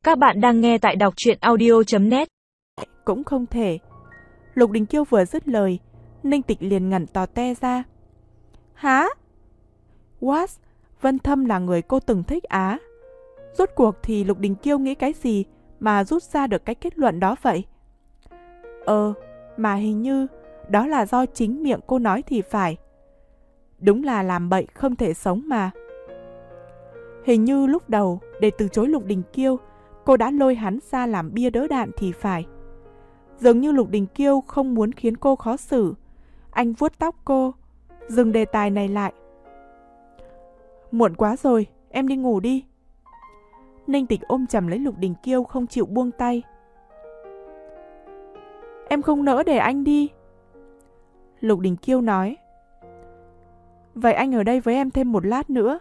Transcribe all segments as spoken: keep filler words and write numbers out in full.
Các bạn đang nghe tại đọc truyện audio chấm net. Cũng không thể. Lục Đình Kiêu vừa dứt lời, Ninh Tịch liền ngẩn tò te ra. Hả? What? Vân Thâm là người cô từng thích á? Rốt cuộc thì Lục Đình Kiêu nghĩ cái gì mà rút ra được cái kết luận đó vậy? Ờ, mà hình như đó là do chính miệng cô nói thì phải. Đúng là làm bậy không thể sống mà. Hình như lúc đầu để từ chối Lục Đình Kiêu, cô đã lôi hắn ra làm bia đỡ đạn thì phải. Dường như Lục Đình Kiêu không muốn khiến cô khó xử. Anh vuốt tóc cô, dừng đề tài này lại. Muộn quá rồi, em đi ngủ đi. Ninh Tịch ôm chầm lấy Lục Đình Kiêu không chịu buông tay. Em không nỡ để anh đi. Lục Đình Kiêu nói. Vậy anh ở đây với em thêm một lát nữa.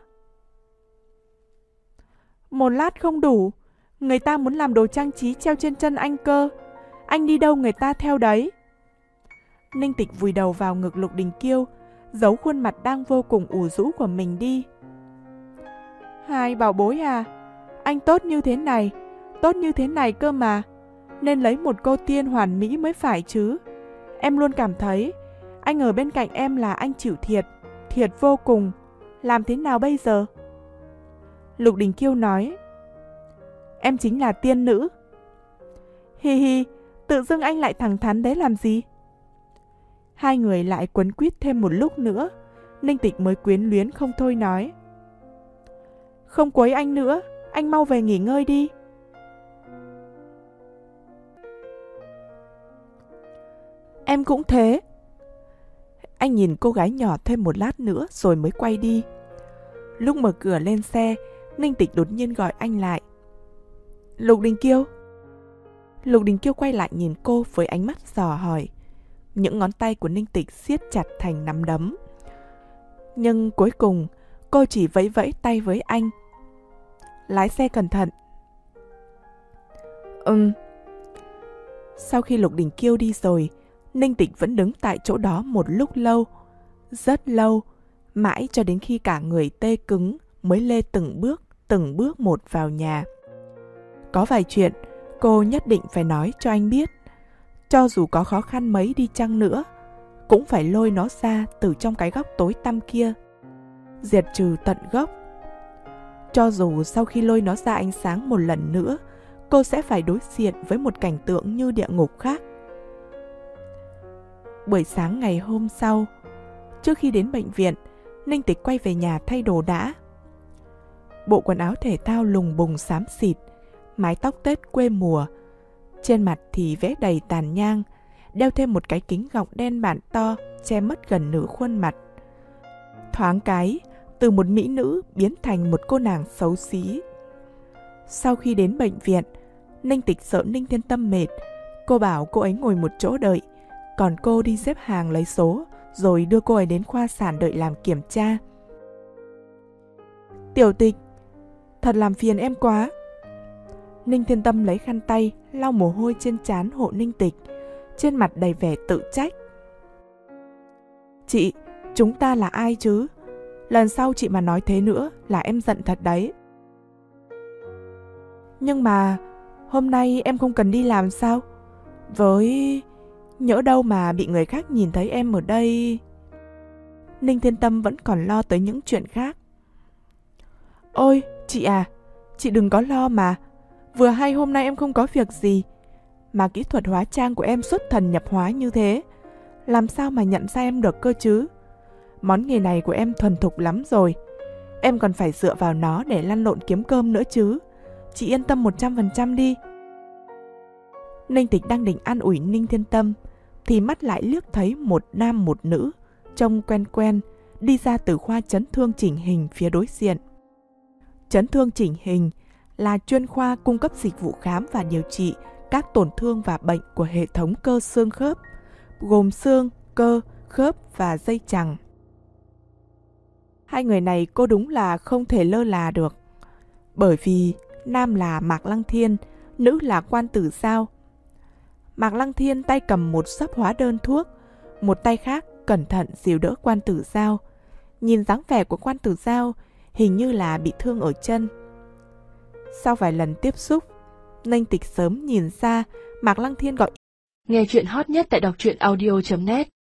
Một lát không đủ. Người ta muốn làm đồ trang trí treo trên chân anh cơ. Anh đi đâu người ta theo đấy. Ninh Tịch vùi đầu vào ngực Lục Đình Kiêu, giấu khuôn mặt đang vô cùng ủ rũ của mình đi. Hai bảo bối à, anh tốt như thế này, tốt như thế này cơ mà, nên lấy một cô tiên hoàn mỹ mới phải chứ. Em luôn cảm thấy anh ở bên cạnh em là anh chịu thiệt, thiệt vô cùng. Làm thế nào bây giờ? Lục Đình Kiêu nói. Em chính là tiên nữ. Hi hi, tự dưng anh lại thẳng thắn đấy làm gì? Hai người lại quấn quýt thêm một lúc nữa, Ninh Tịch mới quyến luyến không thôi nói. Không quấy anh nữa, anh mau về nghỉ ngơi đi. Em cũng thế. Anh nhìn cô gái nhỏ thêm một lát nữa rồi mới quay đi. Lúc mở cửa lên xe, Ninh Tịch đột nhiên gọi anh lại. Lục Đình Kiêu. Lục Đình Kiêu quay lại nhìn cô với ánh mắt dò hỏi. Những ngón tay của Ninh Tịch siết chặt thành nắm đấm. Nhưng cuối cùng, cô chỉ vẫy vẫy tay với anh. Lái xe cẩn thận. Ừm. Sau khi Lục Đình Kiêu đi rồi, Ninh Tịch vẫn đứng tại chỗ đó một lúc lâu. Rất lâu, mãi cho đến khi cả người tê cứng mới lê từng bước, từng bước một vào nhà. Có vài chuyện cô nhất định phải nói cho anh biết. Cho dù có khó khăn mấy đi chăng nữa, cũng phải lôi nó ra từ trong cái góc tối tăm kia, diệt trừ tận gốc. Cho dù sau khi lôi nó ra ánh sáng một lần nữa, cô sẽ phải đối diện với một cảnh tượng như địa ngục khác. Buổi sáng ngày hôm sau, trước khi đến bệnh viện, Ninh Tịch quay về nhà thay đồ đã. Bộ quần áo thể thao lùng bùng xám xịt, mái tóc Tết quê mùa, trên mặt thì vẽ đầy tàn nhang, đeo thêm một cái kính gọng đen bản to che mất gần nửa khuôn mặt. Thoáng cái, từ một mỹ nữ biến thành một cô nàng xấu xí. Sau khi đến bệnh viện, Ninh Tịch sợ Ninh Thiên Tâm mệt, cô bảo cô ấy ngồi một chỗ đợi, còn cô đi xếp hàng lấy số, rồi đưa cô ấy đến khoa sản đợi làm kiểm tra. Tiểu Tịch, thật làm phiền em quá. Ninh Thiên Tâm lấy khăn tay lau mồ hôi trên trán hộ Ninh Tịch, trên mặt đầy vẻ tự trách. Chị, chúng ta là ai chứ? Lần sau chị mà nói thế nữa là em giận thật đấy. Nhưng mà hôm nay em không cần đi làm sao? Với... nhỡ đâu mà bị người khác nhìn thấy em ở đây. Ninh Thiên Tâm vẫn còn lo tới những chuyện khác. Ôi, chị à, chị đừng có lo mà. Vừa hay hôm nay em không có việc gì, mà kỹ thuật hóa trang của em xuất thần nhập hóa như thế, làm sao mà nhận ra em được cơ chứ? Món nghề này của em thuần thục lắm rồi, em còn phải dựa vào nó để lăn lộn kiếm cơm nữa chứ. Chị yên tâm một trăm phần trăm đi. Ninh Tịch đang định an ủi Ninh Thiên Tâm, thì mắt lại liếc thấy một nam một nữ, trông quen quen, đi ra từ khoa chấn thương chỉnh hình phía đối diện. Chấn thương chỉnh hình là chuyên khoa cung cấp dịch vụ khám và điều trị các tổn thương và bệnh của hệ thống cơ xương khớp, gồm xương, cơ, khớp và dây chằng. Hai người này cô đúng là không thể lơ là được, bởi vì nam là Mạc Lăng Thiên, nữ là Quan Tử Giao. Mạc Lăng Thiên tay cầm một xấp hóa đơn thuốc, một tay khác cẩn thận dìu đỡ Quan Tử Giao. Nhìn dáng vẻ của Quan Tử Giao hình như là bị thương ở chân. Sau vài lần tiếp xúc, Ninh Tịch sớm nhìn xa, Mạc Lăng Thiên gọi. Nghe chuyện hot nhất tại đọc truyện audio chấm net